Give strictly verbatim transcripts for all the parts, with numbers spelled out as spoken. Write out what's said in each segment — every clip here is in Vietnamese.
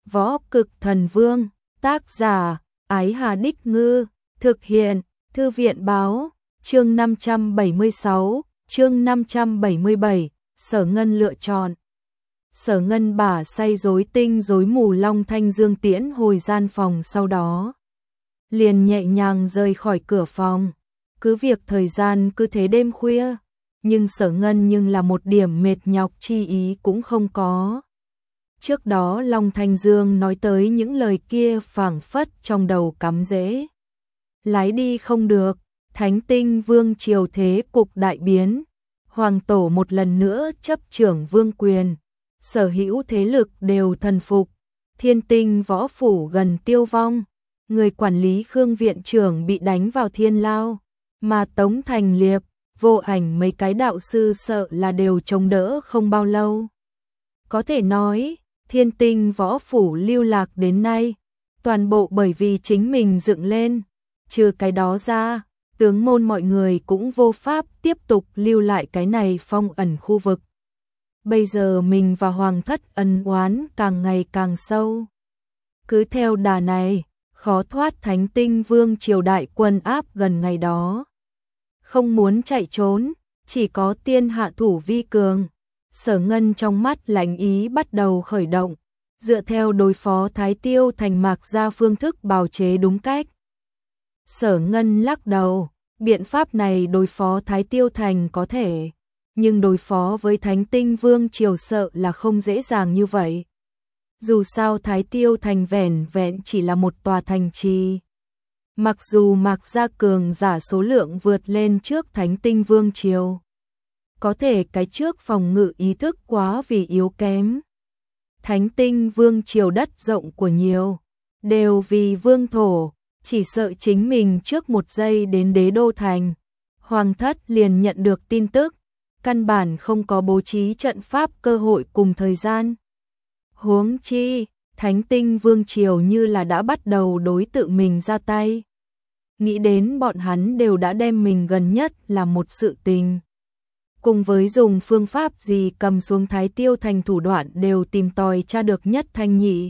Võ Cực Thần Vương, tác giả, Ái Hà Đích Ngư, thực hiện, Thư viện Báo, chương năm trăm bảy mươi sáu, chương năm trăm bảy mươi bảy, Sở Ngân lựa chọn. Sở Ngân bả say rối tinh rối mù Long Thanh Dương tiễn hồi gian phòng, sau đó liền nhẹ nhàng rời khỏi cửa phòng. Cứ việc thời gian cứ thế đêm khuya, nhưng Sở Ngân nhưng là một điểm mệt nhọc chi ý cũng không có. Trước đó Long Thanh Dương nói tới những lời kia phảng phất trong đầu cắm rễ. Lái đi không được, Thánh Tinh Vương triều thế cục đại biến, Hoàng tổ một lần nữa chấp trưởng vương quyền, sở hữu thế lực đều thần phục, Thiên Tinh võ phủ gần tiêu vong, người quản lý Khương viện trưởng bị đánh vào thiên lao, mà Tống Thành Liệp, Vô Ảnh mấy cái đạo sư sợ là đều chống đỡ không bao lâu. Có thể nói, Thiên Tinh võ phủ lưu lạc đến nay, toàn bộ bởi vì chính mình dựng lên, trừ cái đó ra, tướng môn mọi người cũng vô pháp tiếp tục lưu lại cái này phong ẩn khu vực. Bây giờ mình và Hoàng thất ân oán càng ngày càng sâu. Cứ theo đà này, khó thoát Thánh Tinh Vương triều đại quân áp gần ngày đó. Không muốn chạy trốn, chỉ có tiên hạ thủ vi cường. Sở Ngân trong mắt lạnh ý bắt đầu khởi động, dựa theo đối phó Thái Tiêu Thành Mạc ra phương thức bào chế đúng cách. Sở Ngân lắc đầu, biện pháp này đối phó Thái Tiêu Thành có thể, nhưng đối phó với Thánh Tinh Vương triều sợ là không dễ dàng như vậy. Dù sao Thái Tiêu Thành vẻn vẹn chỉ là một tòa thành trì. Mặc dù Mạc gia cường giả số lượng vượt lên trước Thánh Tinh Vương triều, có thể cái trước phòng ngự ý thức quá vì yếu kém. Thánh Tinh Vương triều đất rộng của nhiều, đều vì vương thổ, chỉ sợ chính mình trước một giây đến đế đô thành, Hoàng thất liền nhận được tin tức, căn bản không có bố trí trận pháp cơ hội cùng thời gian. Huống chi, Thánh Tinh Vương triều như là đã bắt đầu đối tự mình ra tay. Nghĩ đến bọn hắn đều đã đem mình gần nhất là một sự tình. Cùng với dùng phương pháp gì cầm xuống Thái Tiêu Thành thủ đoạn đều tìm tòi tra được nhất thanh nhị.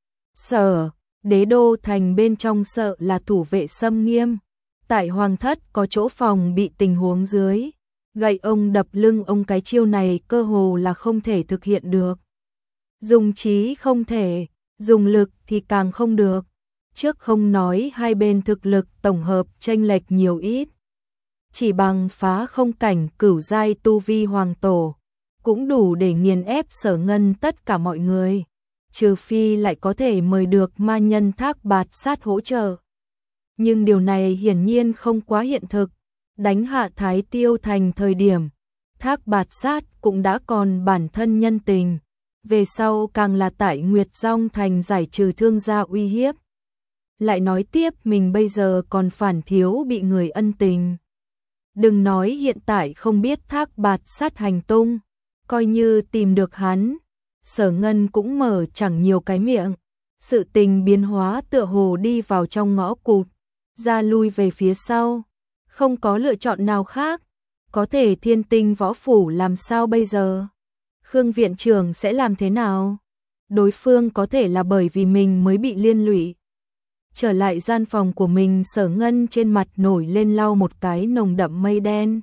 Sở, đế đô thành bên trong sợ là thủ vệ xâm nghiêm. Tại Hoàng thất có chỗ phòng bị tình huống dưới. Gậy ông đập lưng ông, cái chiêu này cơ hồ là không thể thực hiện được. Dùng trí không thể, dùng lực thì càng không được. Trước không nói hai bên thực lực tổng hợp chênh lệch nhiều ít. Chỉ bằng phá không cảnh cửu giai tu vi hoàng tổ, cũng đủ để nghiền ép Sở Ngân tất cả mọi người. Trừ phi lại có thể mời được ma nhân Thác Bạt Sát hỗ trợ. Nhưng điều này hiển nhiên không quá hiện thực. Đánh hạ Thái Tiêu Thành thời điểm, Thác Bạt Sát cũng đã còn bản thân nhân tình. Về sau càng là tại Nguyệt Dong Thành giải trừ thương gia uy hiếp. Lại nói tiếp mình bây giờ còn phản thiếu bị người ân tình. Đừng nói hiện tại không biết Thác Bạt Sát hành tung, coi như tìm được hắn, Sở Ngân cũng mở chẳng nhiều cái miệng. Sự tình biến hóa tựa hồ đi vào trong ngõ cụt, ra lui về phía sau, không có lựa chọn nào khác. Có thể Thiên Tinh võ phủ làm sao bây giờ? Khương viện trưởng sẽ làm thế nào? Đối phương có thể là bởi vì mình mới bị liên lụy. Trở lại gian phòng của mình, Sở Ngân trên mặt nổi lên lau một cái nồng đậm mây đen.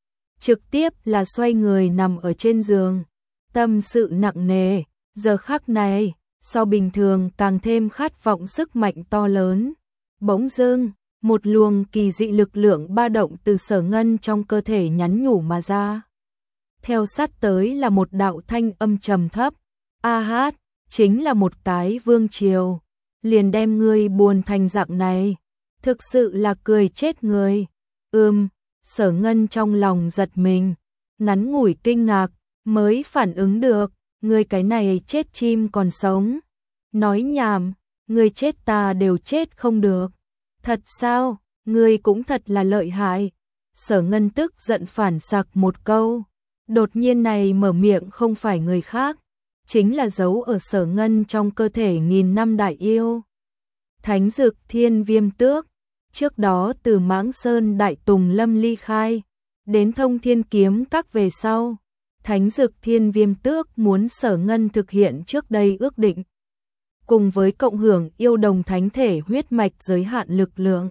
Trực tiếp là xoay người nằm ở trên giường. Tâm sự nặng nề, giờ khắc này, so bình thường càng thêm khát vọng sức mạnh to lớn. Bỗng dưng, một luồng kỳ dị lực lượng ba động từ Sở Ngân trong cơ thể nhắn nhủ mà ra. Theo sát tới là một đạo thanh âm trầm thấp. A hát, chính là một cái vương triều. Liền đem ngươi buồn thành dạng này, thực sự là cười chết người. Ừm, Sở Ngân trong lòng giật mình, ngắn ngủi kinh ngạc, mới phản ứng được, ngươi cái này chết chim còn sống. Nói nhảm, ngươi chết ta đều chết không được. Thật sao, ngươi cũng thật là lợi hại. Sở Ngân tức giận phản sặc một câu, đột nhiên này mở miệng không phải người khác, chính là giấu ở Sở Ngân trong cơ thể nghìn năm đại yêu. Thánh Dực Thiên Viêm Tước, trước đó từ Mãng Sơn Đại Tùng Lâm ly khai, đến Thông Thiên Kiếm Các về sau, Thánh Dực Thiên Viêm Tước muốn Sở Ngân thực hiện trước đây ước định. cùng với cộng hưởng yêu đồng thánh thể huyết mạch giới hạn lực lượng.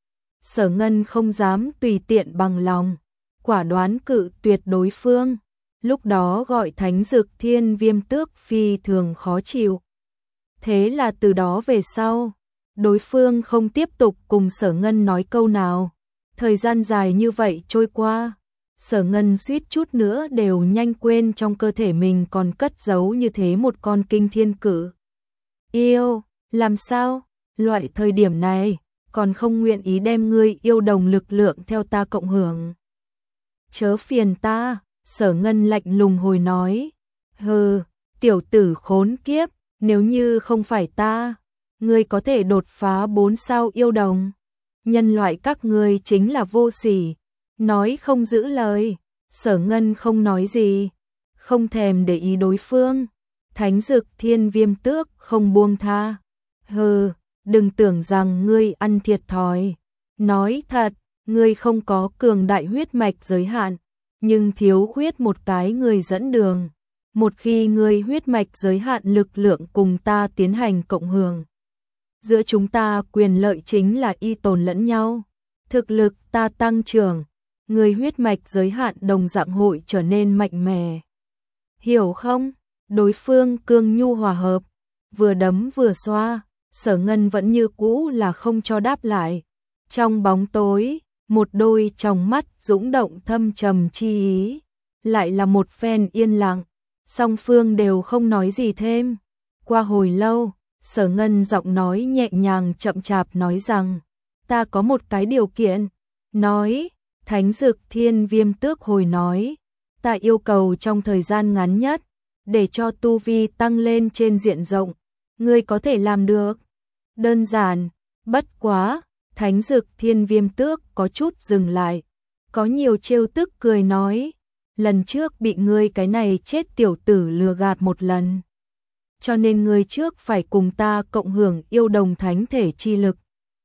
Sở Ngân không dám tùy tiện bằng lòng, quả đoán cự tuyệt đối phương, lúc đó gọi Thánh Dực Thiên Viêm Tước phi thường khó chịu. Thế là từ đó về sau, đối phương không tiếp tục cùng Sở Ngân nói câu nào. Thời gian dài như vậy trôi qua, Sở Ngân suýt chút nữa đều nhanh quên trong cơ thể mình còn cất giấu như thế một con kinh thiên cử. Yêu, làm sao? Loại thời điểm này, còn không nguyện ý đem ngươi yêu đồng lực lượng theo ta cộng hưởng. Chớ phiền ta, Sở Ngân lạnh lùng hồi nói. Hừ, tiểu tử khốn kiếp, nếu như không phải ta, ngươi có thể đột phá bốn sao yêu đồng. Nhân loại các ngươi chính là vô sỉ, nói không giữ lời. Sở Ngân không nói gì, không thèm để ý đối phương. Thánh Dực Thiên Viêm Tước không buông tha. Hừ, đừng tưởng rằng ngươi ăn thiệt thòi. Nói thật, ngươi không có cường đại huyết mạch giới hạn, nhưng thiếu khuyết một cái người dẫn đường. Một khi ngươi huyết mạch giới hạn lực lượng cùng ta tiến hành cộng hưởng, giữa chúng ta quyền lợi chính là y tồn lẫn nhau. Thực lực ta tăng trưởng, người huyết mạch giới hạn đồng dạng hội trở nên mạnh mẽ. Hiểu không? Đối phương cương nhu hòa hợp, vừa đấm vừa xoa, Sở Ngân vẫn như cũ là không cho đáp lại. Trong bóng tối, một đôi tròng mắt dũng động thâm trầm chi ý, lại là một phen yên lặng, song phương đều không nói gì thêm. Qua hồi lâu, Sở Ngân giọng nói nhẹ nhàng chậm chạp nói rằng, ta có một cái điều kiện. Nói, Thánh Dực Thiên Viêm Tước hồi nói, ta yêu cầu trong thời gian ngắn nhất, để cho tu vi tăng lên trên diện rộng, ngươi có thể làm được. Đơn giản, bất quá, Thánh Dực Thiên Viêm Tước có chút dừng lại, có nhiều trêu tức cười nói, lần trước bị ngươi cái này chết tiểu tử lừa gạt một lần, cho nên ngươi trước phải cùng ta cộng hưởng yêu đồng thánh thể chi lực,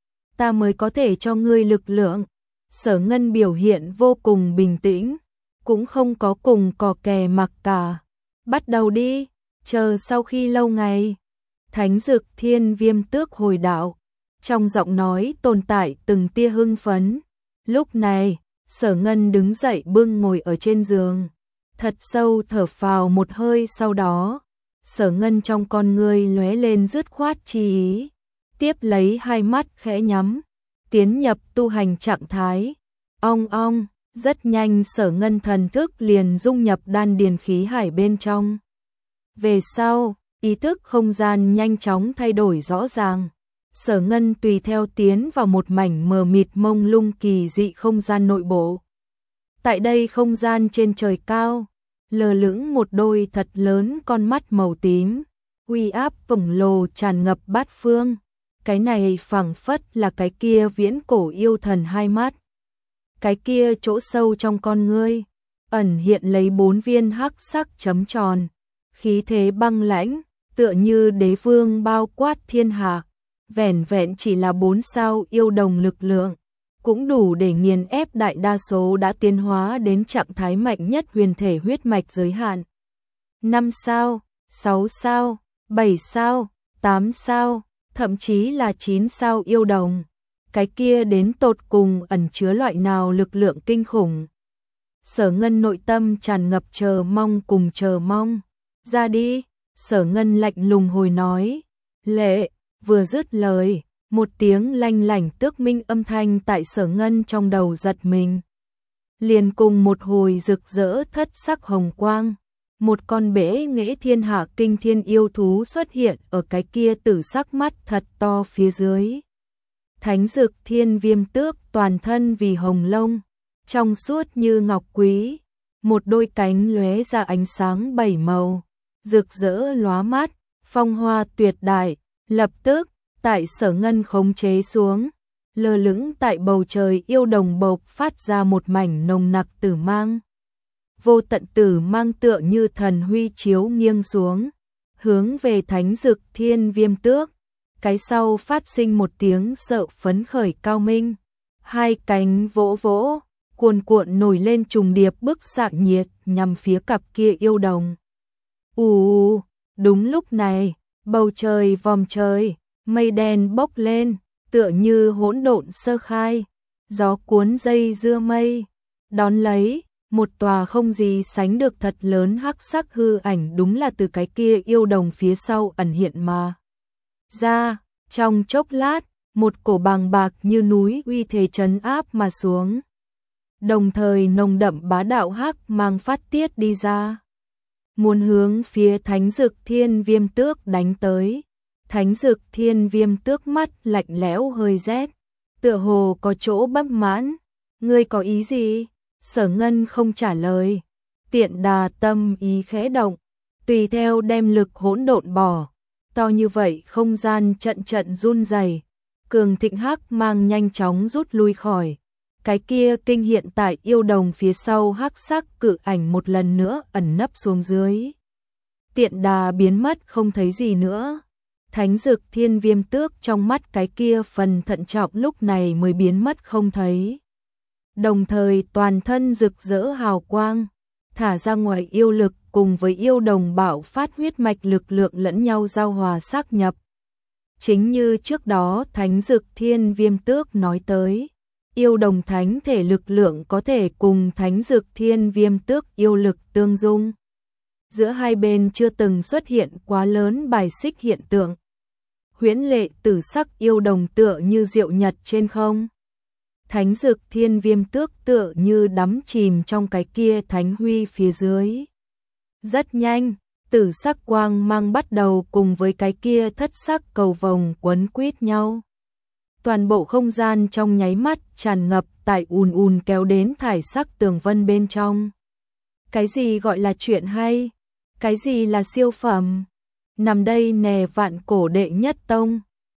ta mới có thể cho ngươi lực lượng. Sở Ngân biểu hiện vô cùng bình tĩnh, cũng không có cùng cò kè mặc cả. Bắt đầu đi, chờ sau khi lâu ngày. Thánh Dực Thiên Viêm Tước hồi đạo, trong giọng nói tồn tại từng tia hưng phấn. Lúc này, Sở Ngân đứng dậy bưng ngồi ở trên giường, thật sâu thở phào một hơi, sau đó, Sở Ngân trong con ngươi lóe lên dứt khoát chi ý, tiếp lấy hai mắt khẽ nhắm, tiến nhập tu hành trạng thái. Ong ong, rất nhanh Sở Ngân thần thức liền dung nhập đan điền khí hải bên trong. Về sau, ý thức không gian nhanh chóng thay đổi rõ ràng. Sở Ngân tùy theo tiến vào một mảnh mờ mịt mông lung kỳ dị không gian nội bộ. Tại đây không gian trên trời cao, lờ lững một đôi thật lớn con mắt màu tím, uy áp khổng lồ tràn ngập bát phương. Cái này phảng phất là cái kia viễn cổ yêu thần hai mắt. Cái kia chỗ sâu trong con ngươi, ẩn hiện lấy bốn viên hắc sắc chấm tròn, khí thế băng lãnh, tựa như đế vương bao quát thiên hạ. Vẻn vẹn chỉ là bốn sao yêu đồng lực lượng, cũng đủ để nghiền ép đại đa số đã tiến hóa đến trạng thái mạnh nhất huyền thể huyết mạch giới hạn. Năm sao, sáu sao, bảy sao, tám sao, thậm chí là chín sao yêu đồng. Cái kia đến tột cùng ẩn chứa loại nào lực lượng kinh khủng. Sở Ngân nội tâm tràn ngập chờ mong cùng chờ mong. Ra đi, Sở Ngân lạnh lùng hồi nói. Lệ, vừa dứt lời, một tiếng lanh lảnh tước minh âm thanh tại Sở Ngân trong đầu giật mình. Liền cùng một hồi rực rỡ thất sắc hồng quang, một con bể nghệ thiên hạ kinh thiên yêu thú xuất hiện ở cái kia tử sắc mắt thật to phía dưới. Thánh Dực Thiên Viêm Tước toàn thân vì hồng lông, trong suốt như ngọc quý, một đôi cánh lóe ra ánh sáng bảy màu, rực rỡ lóa mắt, phong hoa tuyệt đại. Lập tức, tại Sở Ngân khống chế xuống, lơ lửng tại bầu trời yêu đồng bộc phát ra một mảnh nồng nặc tử mang. Vô tận tử mang tựa như thần huy chiếu nghiêng xuống, hướng về Thánh Dực Thiên Viêm Tước. Cái sau phát sinh một tiếng sợ phấn khởi cao minh, hai cánh vỗ vỗ, cuồn cuộn nổi lên trùng điệp bức xạ nhiệt nhằm phía cặp kia yêu đồng. Ù, đúng lúc này, Bầu trời vòm trời, mây đen bốc lên, tựa như hỗn độn sơ khai, gió cuốn dây dưa mây, đón lấy một tòa không gì sánh được thật lớn hắc sắc hư ảnh, đúng là từ cái kia yêu đồng phía sau ẩn hiện mà ra. Trong chốc lát, một cổ bàng bạc như núi uy thế trấn áp mà xuống, đồng thời nồng đậm bá đạo hắc mang phát tiết đi ra, muốn hướng phía Thánh Dực Thiên Viêm Tước đánh tới. Thánh Dực Thiên Viêm Tước mắt lạnh lẽo hơi rét, tựa hồ có chỗ bất mãn. Ngươi có ý gì? Sở Ngân không trả lời. Tiện Đà tâm ý khẽ động, tùy theo đem lực hỗn độn bỏ. To như vậy không gian trận trận run rẩy, cường thịnh hắc mang nhanh chóng rút lui khỏi. Cái kia kinh hiện tại yêu đồng phía sau hắc sắc cự ảnh một lần nữa ẩn nấp xuống dưới. Tiện Đà biến mất không thấy gì nữa. Thánh Dực Thiên Viêm Tước trong mắt cái kia phần thận trọng lúc này mới biến mất không thấy. Đồng thời toàn thân rực rỡ hào quang, thả ra ngoài yêu lực cùng với yêu đồng bạo phát huyết mạch lực lượng lẫn nhau giao hòa xác nhập. Chính như trước đó Thánh Dực Thiên Viêm Tước nói tới, yêu đồng thánh thể lực lượng có thể cùng Thánh Dực Thiên Viêm Tước yêu lực tương dung. Giữa hai bên chưa từng xuất hiện quá lớn bài xích hiện tượng. Huyễn lệ tử sắc yêu đồng tựa như diệu nhật trên không. Thánh Dực Thiên Viêm Tước tựa như đắm chìm trong cái kia thánh huy phía dưới. Rất nhanh, tử sắc quang mang bắt đầu cùng với cái kia thất sắc cầu vồng quấn quýt nhau. Toàn bộ không gian trong nháy mắt tràn ngập tại ùn ùn kéo đến thải sắc tường vân bên trong. Cái gì gọi là chuyện hay? Cái gì là siêu phẩm? Nằm đây nè vạn cổ đệ nhất tông,